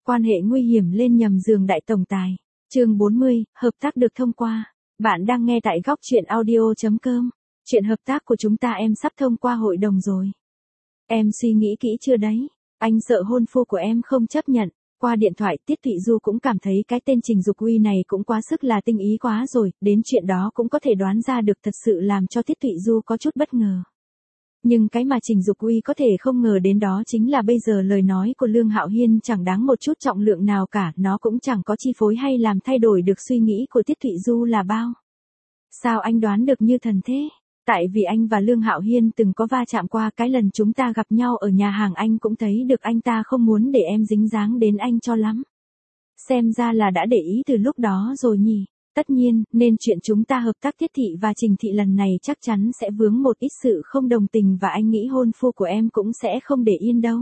Quan hệ nguy hiểm lên nhầm giường đại tổng tài. Chương 40, hợp tác được thông qua. Bạn đang nghe tại góc truyện audio.com. Chuyện hợp tác của chúng ta em sắp thông qua hội đồng rồi. Em suy nghĩ kỹ chưa đấy? Anh sợ hôn phu của em không chấp nhận. Qua điện thoại Tiết Thụy Du cũng cảm thấy cái tên Trình Dục Uy này cũng quá sức là tinh ý quá rồi, đến chuyện đó cũng có thể đoán ra được, thật sự làm cho Tiết Thụy Du có chút bất ngờ. Nhưng cái mà Trình Dục Uy có thể không ngờ đến đó chính là bây giờ lời nói của Lương Hạo Hiên chẳng đáng một chút trọng lượng nào cả, nó cũng chẳng có chi phối hay làm thay đổi được suy nghĩ của Tiết Thụy Du là bao. Sao anh đoán được như thần thế? Tại vì anh và Lương Hạo Hiên từng có va chạm qua, cái lần chúng ta gặp nhau ở nhà hàng anh cũng thấy được anh ta không muốn để em dính dáng đến anh cho lắm. Xem ra là đã để ý từ lúc đó rồi nhỉ. Tất nhiên, nên chuyện chúng ta hợp tác Tiết Thị và Trình Thị lần này chắc chắn sẽ vướng một ít sự không đồng tình và anh nghĩ hôn phu của em cũng sẽ không để yên đâu.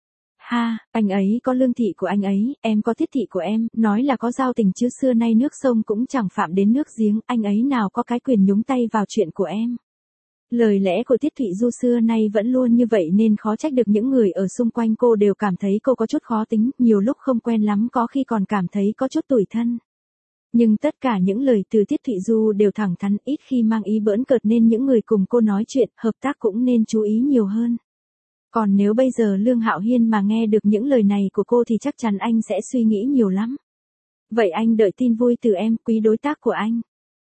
Ha, anh ấy có Lương Thị của anh ấy, em có Tiết Thị của em, nói là có giao tình chứ xưa nay nước sông cũng chẳng phạm đến nước giếng, anh ấy nào có cái quyền nhúng tay vào chuyện của em. Lời lẽ của Tiết Thụy Du xưa nay vẫn luôn như vậy nên khó trách được những người ở xung quanh cô đều cảm thấy cô có chút khó tính, nhiều lúc không quen lắm, có khi còn cảm thấy có chút tủi thân. Nhưng tất cả những lời từ Tiết Thụy Du đều thẳng thắn, ít khi mang ý bỡn cợt nên những người cùng cô nói chuyện, hợp tác cũng nên chú ý nhiều hơn. Còn nếu bây giờ Lương Hạo Hiên mà nghe được những lời này của cô thì chắc chắn anh sẽ suy nghĩ nhiều lắm. Vậy anh đợi tin vui từ em, quý đối tác của anh.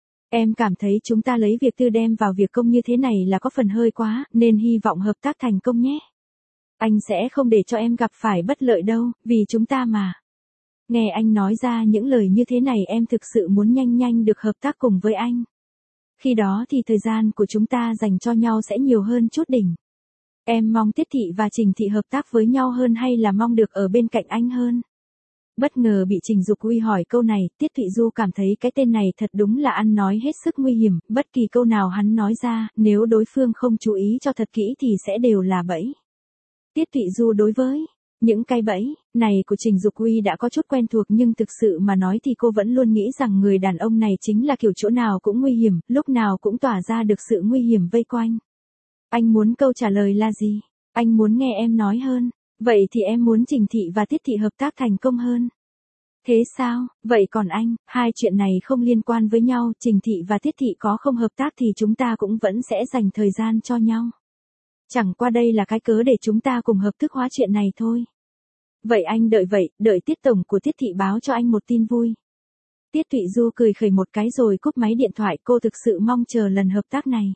Em cảm thấy chúng ta lấy việc tư đem vào việc công như thế này là có phần hơi quá, nên hy vọng hợp tác thành công nhé. Anh sẽ không để cho em gặp phải bất lợi đâu, vì chúng ta mà. Nghe anh nói ra những lời như thế này em thực sự muốn nhanh nhanh được hợp tác cùng với anh. Khi đó thì thời gian của chúng ta dành cho nhau sẽ nhiều hơn chút đỉnh. Em mong Tiết Thị và Trình Thị hợp tác với nhau hơn hay là mong được ở bên cạnh anh hơn? Bất ngờ bị Trình Dục Uy hỏi câu này, Tiết Thụy Du cảm thấy cái tên này thật đúng là ăn nói hết sức nguy hiểm, bất kỳ câu nào hắn nói ra, nếu đối phương không chú ý cho thật kỹ thì sẽ đều là bẫy. Tiết Thụy Du đối với những cái bẫy này của Trình Dục Uy đã có chút quen thuộc, nhưng thực sự mà nói thì cô vẫn luôn nghĩ rằng người đàn ông này chính là kiểu chỗ nào cũng nguy hiểm, lúc nào cũng tỏa ra được sự nguy hiểm vây quanh. Anh muốn câu trả lời là gì? Anh muốn nghe em nói hơn. Vậy thì em muốn Trình Thị và Tiết Thị hợp tác thành công hơn. Thế sao? Vậy còn anh, hai chuyện này không liên quan với nhau, Trình Thị và Tiết Thị có không hợp tác thì chúng ta cũng vẫn sẽ dành thời gian cho nhau. Chẳng qua đây là cái cớ để chúng ta cùng hợp thức hóa chuyện này thôi. Vậy anh đợi vậy, đợi Tiết Tổng của Tiết Thị báo cho anh một tin vui. Tiết Thụy Du cười khẩy một cái rồi cúp máy điện thoại, cô thực sự mong chờ lần hợp tác này.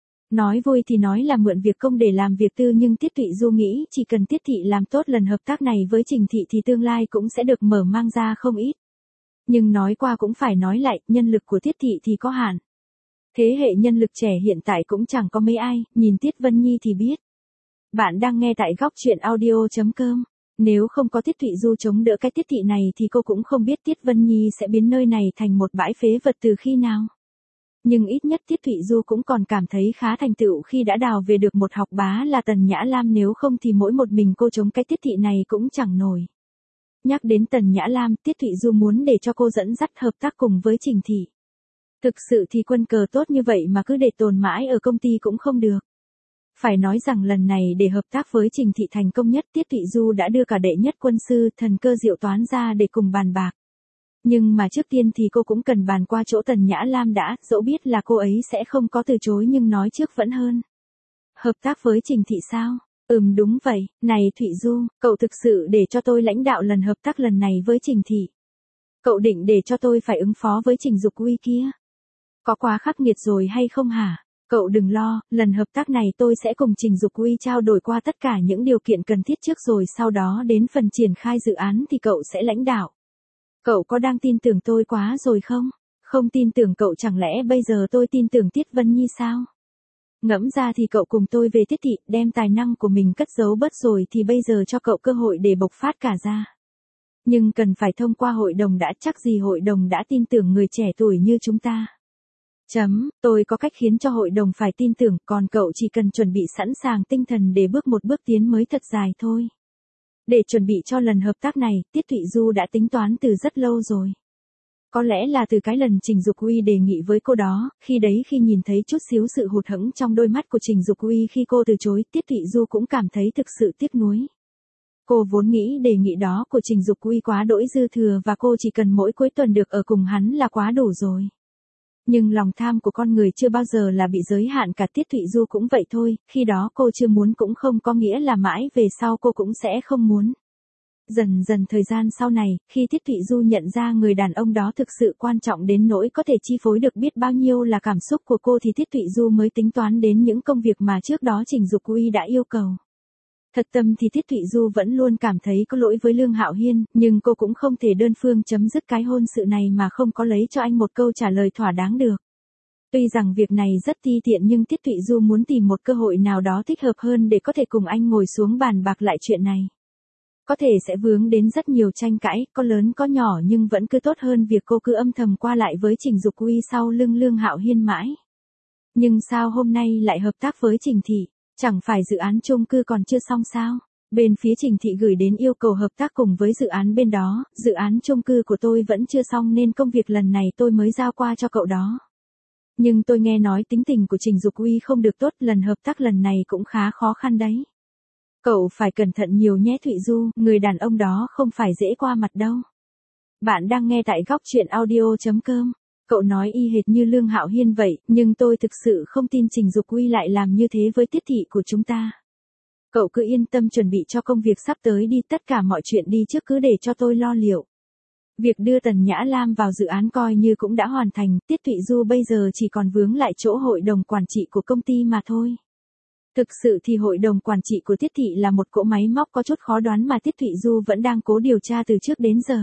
Nói vui thì nói là mượn việc công để làm việc tư, nhưng Tiết Thụy Du nghĩ chỉ cần Tiết Thị làm tốt lần hợp tác này với Trình Thị thì tương lai cũng sẽ được mở mang ra không ít. Nhưng nói qua cũng phải nói lại, nhân lực của Tiết Thị thì có hạn. Thế hệ nhân lực trẻ hiện tại cũng chẳng có mấy ai, nhìn Tiết Vân Nhi thì biết. Bạn đang nghe tại góc truyện audio.com. Nếu không có Tiết Thụy Du chống đỡ cái Tiết Thị này thì cô cũng không biết Tiết Vân Nhi sẽ biến nơi này thành một bãi phế vật từ khi nào. Nhưng ít nhất Tiết Thụy Du cũng còn cảm thấy khá thành tựu khi đã đào về được một học bá là Tần Nhã Lam, nếu không thì mỗi một mình cô chống cái Tiết Thị này cũng chẳng nổi. Nhắc đến Tần Nhã Lam, Tiết Thụy Du muốn để cho cô dẫn dắt hợp tác cùng với Trình Thị. Thực sự thì quân cờ tốt như vậy mà cứ để tồn mãi ở công ty cũng không được. Phải nói rằng lần này để hợp tác với Trình Thị thành công nhất, Tiết Thụy Du đã đưa cả đệ nhất quân sư Thần Cơ Diệu Toán ra để cùng bàn bạc. Nhưng mà trước tiên thì cô cũng cần bàn qua chỗ Tần Nhã Lam đã, dẫu biết là cô ấy sẽ không có từ chối nhưng nói trước vẫn hơn. Hợp tác với Trình Thị sao? Đúng vậy, này Thụy Du, cậu thực sự để cho tôi lãnh đạo lần hợp tác lần này với Trình Thị. Cậu định để cho tôi phải ứng phó với Trình Dục Uy kia? Có quá khắc nghiệt rồi hay không hả? Cậu đừng lo, lần hợp tác này tôi sẽ cùng Trình Dục Uy trao đổi qua tất cả những điều kiện cần thiết trước rồi sau đó đến phần triển khai dự án thì cậu sẽ lãnh đạo. Cậu có đang tin tưởng tôi quá rồi không? Không tin tưởng cậu chẳng lẽ bây giờ tôi tin tưởng Tiết Vân Nhi sao? Ngẫm ra thì cậu cùng tôi về Tiết Thị, đem tài năng của mình cất giấu bớt rồi thì bây giờ cho cậu cơ hội để bộc phát cả ra. Nhưng cần phải thông qua hội đồng đã, chắc gì hội đồng đã tin tưởng người trẻ tuổi như chúng ta. Tôi có cách khiến cho hội đồng phải tin tưởng, còn cậu chỉ cần chuẩn bị sẵn sàng tinh thần để bước một bước tiến mới thật dài thôi. Để chuẩn bị cho lần hợp tác này, Tiết Thụy Du đã tính toán từ rất lâu rồi. Có lẽ là từ cái lần Trình Dục Uy đề nghị với cô đó, khi đấy khi nhìn thấy chút xíu sự hụt hẫng trong đôi mắt của Trình Dục Uy khi cô từ chối, Tiết Thụy Du cũng cảm thấy thực sự tiếc nuối. Cô vốn nghĩ đề nghị đó của Trình Dục Uy quá đỗi dư thừa và cô chỉ cần mỗi cuối tuần được ở cùng hắn là quá đủ rồi. Nhưng lòng tham của con người chưa bao giờ là bị giới hạn, cả Tiết Thụy Du cũng vậy thôi, khi đó cô chưa muốn cũng không có nghĩa là mãi về sau cô cũng sẽ không muốn. Dần dần thời gian sau này, khi Tiết Thụy Du nhận ra người đàn ông đó thực sự quan trọng đến nỗi có thể chi phối được biết bao nhiêu là cảm xúc của cô thì Tiết Thụy Du mới tính toán đến những công việc mà trước đó Trình Dục Uy đã yêu cầu. Thật tâm thì Tiết Thụy Du vẫn luôn cảm thấy có lỗi với Lương Hạo Hiên, nhưng cô cũng không thể đơn phương chấm dứt cái hôn sự này mà không có lấy cho anh một câu trả lời thỏa đáng được. Tuy rằng việc này rất ti tiện nhưng Tiết Thụy Du muốn tìm một cơ hội nào đó thích hợp hơn để có thể cùng anh ngồi xuống bàn bạc lại chuyện này. Có thể sẽ vướng đến rất nhiều tranh cãi, có lớn có nhỏ nhưng vẫn cứ tốt hơn việc cô cứ âm thầm qua lại với Trình Dục Uy sau lưng Lương Hạo Hiên mãi. Nhưng sao hôm nay lại hợp tác với Trình Thị? Chẳng phải dự án chung cư còn chưa xong sao? Bên phía Trình Thị gửi đến yêu cầu hợp tác cùng với dự án bên đó, dự án chung cư của tôi vẫn chưa xong nên công việc lần này tôi mới giao qua cho cậu đó. Nhưng tôi nghe nói tính tình của Trình Dục Uy không được tốt, lần hợp tác lần này cũng khá khó khăn đấy. Cậu phải cẩn thận nhiều nhé Thụy Du, người đàn ông đó không phải dễ qua mặt đâu. Bạn đang nghe tại góc truyện audio.com. Cậu nói y hệt như Lương Hạo Hiên vậy, nhưng tôi thực sự không tin Trình Dục Uy lại làm như thế với Tiết Thị của chúng ta. Cậu cứ yên tâm chuẩn bị cho công việc sắp tới đi, tất cả mọi chuyện đi trước cứ để cho tôi lo liệu. Việc đưa Tần Nhã Lam vào dự án coi như cũng đã hoàn thành, Tiết Thụy Du bây giờ chỉ còn vướng lại chỗ hội đồng quản trị của công ty mà thôi. Thực sự thì hội đồng quản trị của Tiết Thị là một cỗ máy móc có chút khó đoán mà Tiết Thụy Du vẫn đang cố điều tra từ trước đến giờ.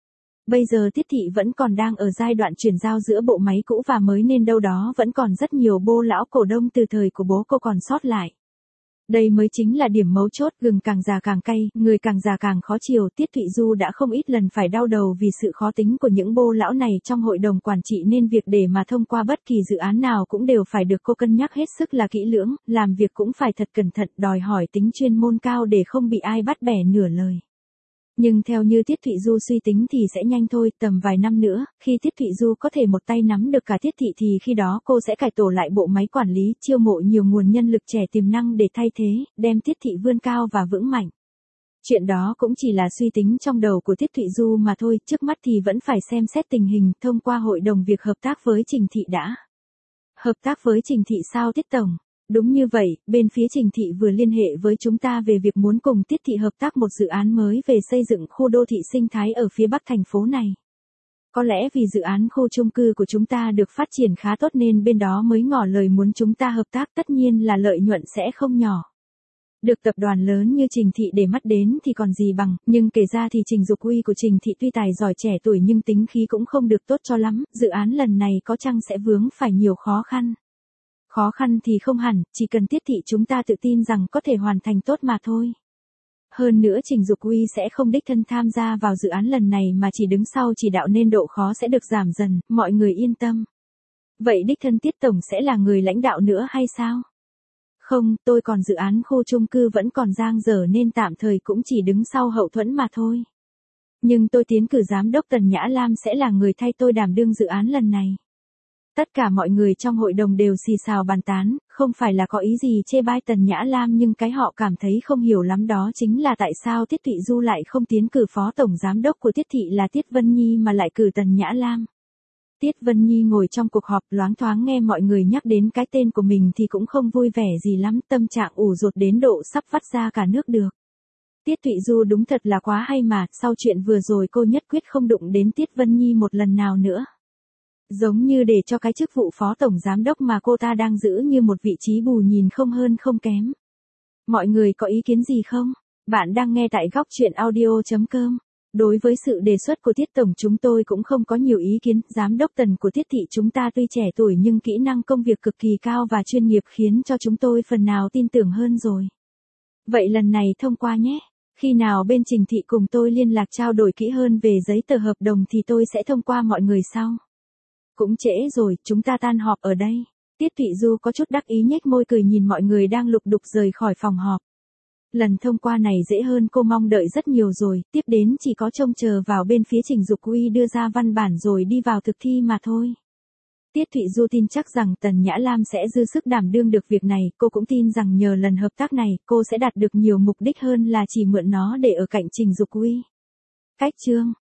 Bây giờ Tiết Thị vẫn còn đang ở giai đoạn chuyển giao giữa bộ máy cũ và mới nên đâu đó vẫn còn rất nhiều bô lão cổ đông từ thời của bố cô còn sót lại. Đây mới chính là điểm mấu chốt, gừng càng già càng cay, người càng già càng khó chiều. Tiết Thụy Du đã không ít lần phải đau đầu vì sự khó tính của những bô lão này trong hội đồng quản trị nên việc để mà thông qua bất kỳ dự án nào cũng đều phải được cô cân nhắc hết sức là kỹ lưỡng, làm việc cũng phải thật cẩn thận, đòi hỏi tính chuyên môn cao để không bị ai bắt bẻ nửa lời. Nhưng theo như Tiết Thụy Du suy tính thì sẽ nhanh thôi, tầm vài năm nữa, khi Tiết Thụy Du có thể một tay nắm được cả Tiết Thị thì khi đó cô sẽ cải tổ lại bộ máy quản lý, chiêu mộ nhiều nguồn nhân lực trẻ tiềm năng để thay thế, đem Tiết Thị vươn cao và vững mạnh. Chuyện đó cũng chỉ là suy tính trong đầu của Tiết Thụy Du mà thôi, trước mắt thì vẫn phải xem xét tình hình, thông qua hội đồng việc hợp tác với Trình Thị đã. Hợp tác với Trình Thị sao Tiết Tổng? Đúng như vậy, bên phía Trình Thị vừa liên hệ với chúng ta về việc muốn cùng Tiết Thị hợp tác một dự án mới về xây dựng khu đô thị sinh thái ở phía bắc thành phố này. Có lẽ vì dự án khu chung cư của chúng ta được phát triển khá tốt nên bên đó mới ngỏ lời muốn chúng ta hợp tác, tất nhiên là lợi nhuận sẽ không nhỏ. Được tập đoàn lớn như Trình Thị để mắt đến thì còn gì bằng, nhưng kể ra thì Trình Dục Uy của Trình Thị tuy tài giỏi trẻ tuổi nhưng tính khí cũng không được tốt cho lắm, dự án lần này có chăng sẽ vướng phải nhiều khó khăn. Khó khăn thì không hẳn, chỉ cần Tiết Thị chúng ta tự tin rằng có thể hoàn thành tốt mà thôi. Hơn nữa Trình Dục Uy sẽ không đích thân tham gia vào dự án lần này mà chỉ đứng sau chỉ đạo nên độ khó sẽ được giảm dần, mọi người yên tâm. Vậy đích thân Tiết Tổng sẽ là người lãnh đạo nữa hay sao? Không, tôi còn dự án khu chung cư vẫn còn dang dở nên tạm thời cũng chỉ đứng sau hậu thuẫn mà thôi. Nhưng tôi tiến cử giám đốc Tần Nhã Lam sẽ là người thay tôi đảm đương dự án lần này. Tất cả mọi người trong hội đồng đều xì xào bàn tán, không phải là có ý gì chê bai Tần Nhã Lam nhưng cái họ cảm thấy không hiểu lắm đó chính là tại sao Tiết Thụy Du lại không tiến cử phó tổng giám đốc của Tiết Thị là Tiết Vân Nhi mà lại cử Tần Nhã Lam. Tiết Vân Nhi ngồi trong cuộc họp loáng thoáng nghe mọi người nhắc đến cái tên của mình thì cũng không vui vẻ gì lắm, tâm trạng ủ rột đến độ sắp vắt ra cả nước được. Tiết Thụy Du đúng thật là quá hay mà, sau chuyện vừa rồi cô nhất quyết không đụng đến Tiết Vân Nhi một lần nào nữa. Giống như để cho cái chức vụ phó tổng giám đốc mà cô ta đang giữ như một vị trí bù nhìn không hơn không kém. Mọi người có ý kiến gì không? Bạn đang nghe tại góc truyện audio.com. Đối với sự đề xuất của Tiết Tổng chúng tôi cũng không có nhiều ý kiến, giám đốc Tần của Tiết Thị chúng ta tuy trẻ tuổi nhưng kỹ năng công việc cực kỳ cao và chuyên nghiệp khiến cho chúng tôi phần nào tin tưởng hơn rồi. Vậy lần này thông qua nhé. Khi nào bên Trình Thị cùng tôi liên lạc trao đổi kỹ hơn về giấy tờ hợp đồng thì tôi sẽ thông qua mọi người sau. Cũng trễ rồi, chúng ta tan họp ở đây. Tiết Thụy Du có chút đắc ý nhếch môi cười nhìn mọi người đang lục đục rời khỏi phòng họp. Lần thông qua này dễ hơn cô mong đợi rất nhiều rồi, tiếp đến chỉ có trông chờ vào bên phía Trình Dục Uy đưa ra văn bản rồi đi vào thực thi mà thôi. Tiết Thụy Du tin chắc rằng Tần Nhã Lam sẽ dư sức đảm đương được việc này, cô cũng tin rằng nhờ lần hợp tác này, cô sẽ đạt được nhiều mục đích hơn là chỉ mượn nó để ở cạnh Trình Dục Uy. Cách chương